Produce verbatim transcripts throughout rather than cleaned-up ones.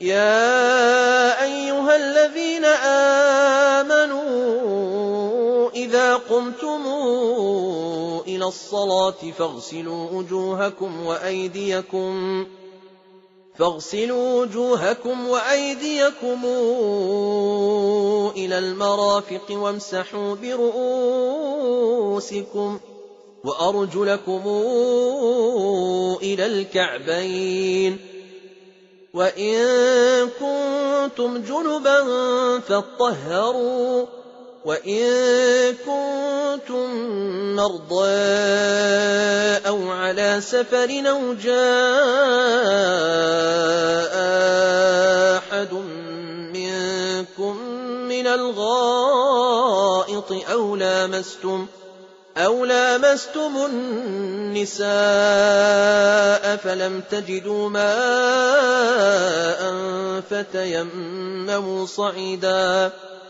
يَا أَيُّهَا الَّذِينَ آمَنُوا إِذَا قُمْتُمْ إِلَى الصَّلَاةِ فاغسلوا وُجُوهَكُمْ وَأَيْدِيَكُمْ فاغسلوا وجوهكم وأيديكم إلى المرافق وامسحوا برؤوسكم وأرجلكم إلى الكعبين وإن كنتم جنبا فاطهروا وإن كنتم مرضى أو على سفر أو جاء أحد منكم من الغائط أو لامستم أو لامستم النساء فلم تجدوا ماء فتيمموا صعيدا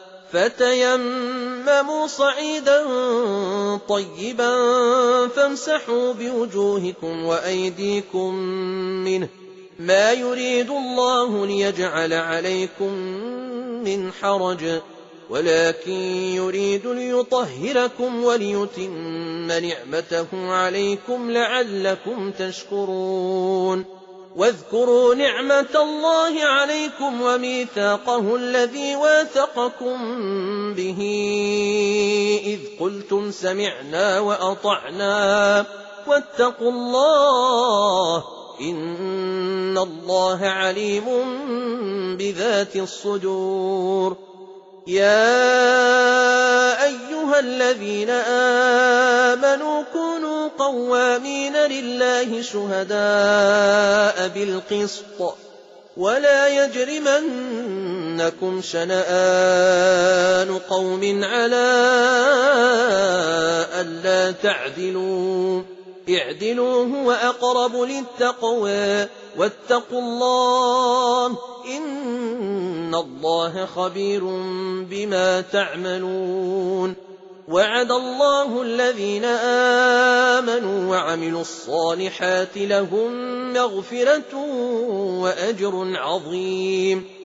فتيمموا صعيدا طيبا فامسحوا بوجوهكم وأيديكم منه ما يريد الله ليجعل عليكم من حرج ولكن يريد ليطهركم وليتم نعمته عليكم لعلكم تشكرون واذكروا نعمة الله عليكم وميثاقه الذي واثقكم به إذ قلتم سمعنا وأطعنا واتقوا الله إن الله عليم بذات الصدور يا أيها الذين آمنوا كونوا قوامين لله شهداء بالقسط ولا يجرمنكم شنآن قوم على ألا تعدلوا اعدلوا هو أقرب للتقوى واتقوا الله إن الله خبير بما تعملون وعد الله الذين آمنوا وعملوا الصالحات لهم مغفرة وأجر عظيم